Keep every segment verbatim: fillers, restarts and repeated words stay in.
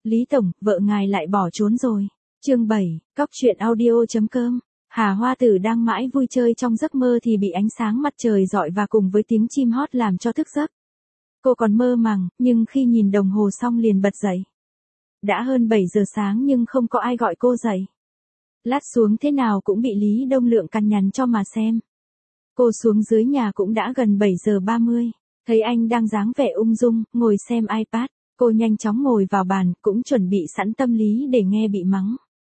Lý Tổng, vợ ngài lại bỏ trốn rồi. Chương bảy, cóc truyện audio.com. Hà Hoa Tử đang mãi vui chơi trong giấc mơ thì bị ánh sáng mặt trời rọi và cùng với tiếng chim hót làm cho thức giấc. Cô còn mơ màng, nhưng khi nhìn đồng hồ xong liền bật dậy. Đã hơn bảy giờ sáng nhưng không có ai gọi cô dậy. Lát xuống thế nào cũng bị Lý Đông Lượng cằn nhằn cho mà xem. Cô xuống dưới nhà cũng đã gần bảy giờ ba mươi. Thấy anh đang dáng vẻ ung dung, ngồi xem iPad. Cô nhanh chóng ngồi vào bàn, cũng chuẩn bị sẵn tâm lý để nghe bị mắng.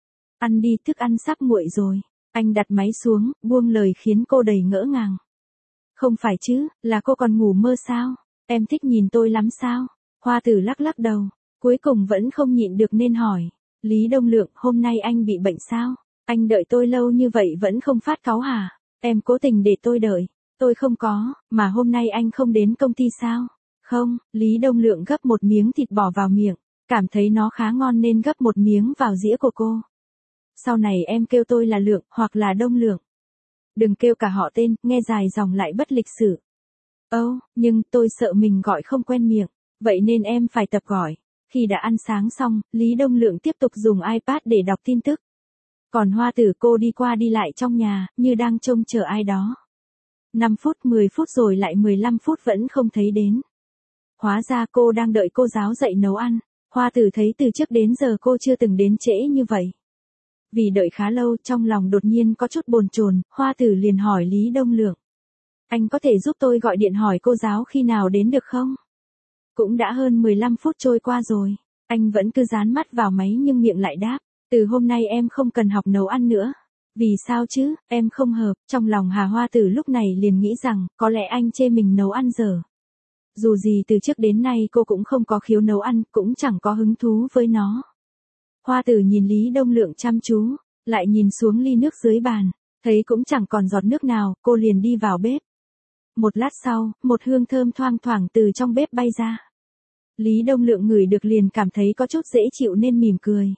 Ăn đi, thức ăn sắp nguội rồi. Anh đặt máy xuống, buông lời khiến cô đầy ngỡ ngàng. Không phải chứ, là cô còn ngủ mơ sao? Em thích nhìn tôi lắm sao? Hoa Tử lắc lắc đầu, cuối cùng vẫn không nhịn được nên hỏi. Lý Đông Lượng, hôm nay anh bị bệnh sao? Anh đợi tôi lâu như vậy vẫn không phát cáu hả? Em cố tình để tôi đợi. Tôi không có, mà hôm nay anh không đến công ty sao? Không, Lý Đông Lượng gấp một miếng thịt bỏ vào miệng, cảm thấy nó khá ngon nên gấp một miếng vào dĩa của cô. Sau này em kêu tôi là Lượng, hoặc là Đông Lượng. Đừng kêu cả họ tên, nghe dài dòng lại bất lịch sự. Âu, oh, nhưng tôi sợ mình gọi không quen miệng, vậy nên em phải tập gọi. Khi đã ăn sáng xong, Lý Đông Lượng tiếp tục dùng iPad để đọc tin tức. Còn Hoa Tử cô đi qua đi lại trong nhà, như đang trông chờ ai đó. năm phút, mười phút rồi lại mười lăm phút vẫn không thấy đến. Hóa ra cô đang đợi cô giáo dậy nấu ăn. Hoa Tử thấy từ trước đến giờ cô chưa từng đến trễ như vậy. Vì đợi khá lâu, trong lòng đột nhiên có chút bồn chồn, Hoa Tử liền hỏi Lý Đông Lượng. Anh có thể giúp tôi gọi điện hỏi cô giáo khi nào đến được không? Cũng đã hơn mười lăm phút trôi qua rồi. Anh vẫn cứ dán mắt vào máy nhưng miệng lại đáp. Từ hôm nay em không cần học nấu ăn nữa. Vì sao chứ, em không hợp. Trong lòng Hà Hoa Tử lúc này liền nghĩ rằng, có lẽ anh chê mình nấu ăn dở. Dù gì từ trước đến nay cô cũng không có khiếu nấu ăn, cũng chẳng có hứng thú với nó. Hoa Tử nhìn Lý Đông Lượng chăm chú, lại nhìn xuống ly nước dưới bàn, thấy cũng chẳng còn giọt nước nào, cô liền đi vào bếp. Một lát sau, một hương thơm thoang thoảng từ trong bếp bay ra. Lý Đông Lượng ngửi được liền cảm thấy có chút dễ chịu nên mỉm cười.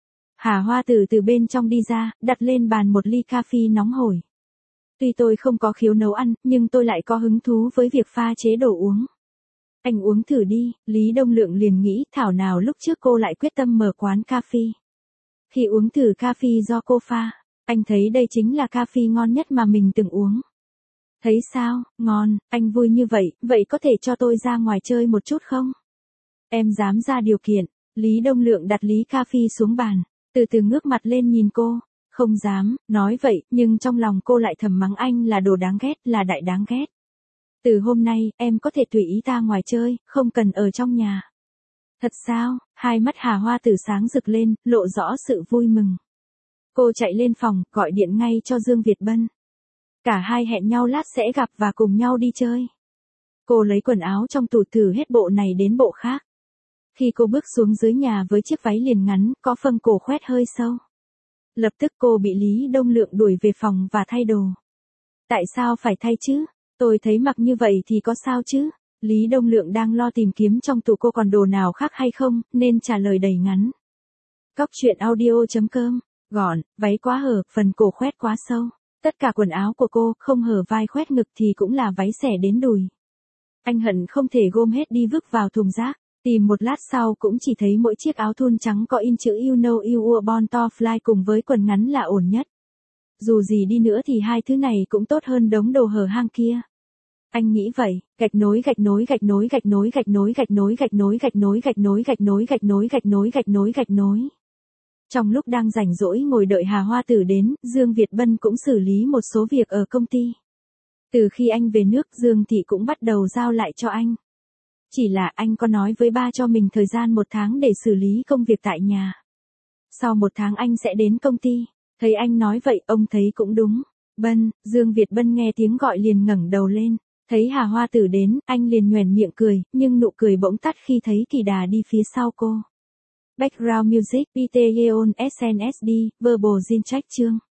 Hà Hoa Tử từ bên trong đi ra, đặt lên bàn một ly cà phê nóng hổi. Tuy tôi không có khiếu nấu ăn, nhưng tôi lại có hứng thú với việc pha chế đồ uống. Anh uống thử đi, Lý Đông Lượng liền nghĩ thảo nào lúc trước cô lại quyết tâm mở quán cà phê. Khi uống thử cà phê do cô pha, anh thấy đây chính là cà phê ngon nhất mà mình từng uống. Thấy sao, ngon, anh vui như vậy, vậy có thể cho tôi ra ngoài chơi một chút không? Em dám ra điều kiện, Lý Đông Lượng đặt ly cà phê xuống bàn, từ từ ngước mặt lên nhìn cô. Không dám, nói vậy, nhưng trong lòng cô lại thầm mắng anh là đồ đáng ghét, là đại đáng ghét. Từ hôm nay, em có thể tùy ý ra ngoài chơi, không cần ở trong nhà. Thật sao? Hai mắt Hà Hoa Tử sáng rực lên, lộ rõ sự vui mừng. Cô chạy lên phòng, gọi điện ngay cho Dương Việt Bân. Cả hai hẹn nhau lát sẽ gặp và cùng nhau đi chơi. Cô lấy quần áo trong tủ thử hết bộ này đến bộ khác. Khi cô bước xuống dưới nhà với chiếc váy liền ngắn, có phâng cổ khoét hơi sâu. Lập tức cô bị Lý Đông Lượng đuổi về phòng và thay đồ. Tại sao phải thay chứ? Tôi thấy mặc như vậy thì có sao chứ? Lý Đông Lượng đang lo tìm kiếm trong tủ cô còn đồ nào khác hay không, nên trả lời đầy ngắn. Cóc truyện audio.com, gọn, váy quá hở, phần cổ khoét quá sâu. Tất cả quần áo của cô, không hở vai khoét ngực thì cũng là váy xẻ đến đùi. Anh hận không thể gom hết đi vứt vào thùng rác. Tìm một lát sau cũng chỉ thấy mỗi chiếc áo thun trắng có in chữ You know you were born to fly cùng với quần ngắn là ổn nhất. Dù gì đi nữa thì hai thứ này cũng tốt hơn đống đồ hở hang kia. Anh nghĩ vậy, gạch nối gạch nối gạch nối gạch nối gạch nối gạch nối gạch nối gạch nối gạch nối gạch nối gạch nối gạch nối gạch nối gạch nối. Trong lúc đang rảnh rỗi ngồi đợi Hà Hoa Tử đến, Dương Việt Bân cũng xử lý một số việc ở công ty. Từ khi anh về nước, Dương Thị cũng bắt đầu giao lại cho anh. Chỉ là anh có nói với ba cho mình thời gian một tháng để xử lý công việc tại nhà. Sau một tháng anh sẽ đến công ty. Thấy anh nói vậy, ông thấy cũng đúng. Bân, Dương Việt Bân nghe tiếng gọi liền ngẩng đầu lên. Thấy Hà Hoa Tử đến, anh liền nhoẻn miệng cười, nhưng nụ cười bỗng tắt khi thấy Kỳ Đà đi phía sau cô. Background music, pê tê Yeon ét en ét đê, Verbal Jin Trách chương.